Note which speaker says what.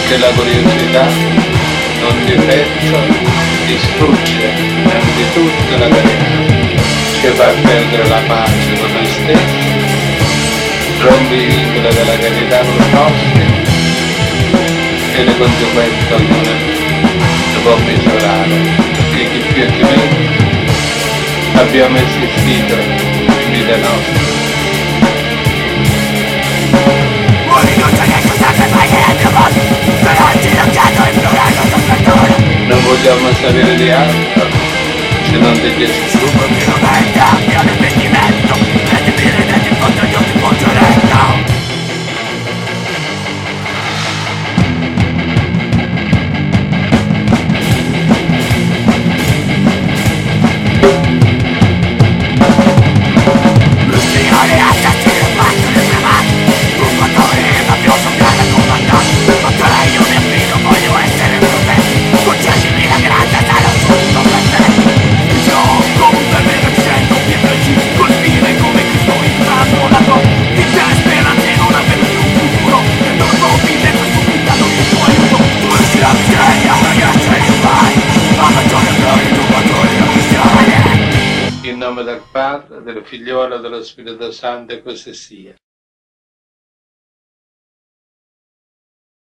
Speaker 1: che la curiosità non ti pezza, distrugge innanzitutto la carità, ci fa perdere la pace con noi stessi, rompe i vincoli della carità con i nostri e le conseguenze ognuno ne può misurare, perché chi più e chi meno abbiamo esistito in vita nostra. Non vogliamo sapere di altro se non di Gesù. In nome del Padre, del Figliolo e dello Spirito Santo, e così sia.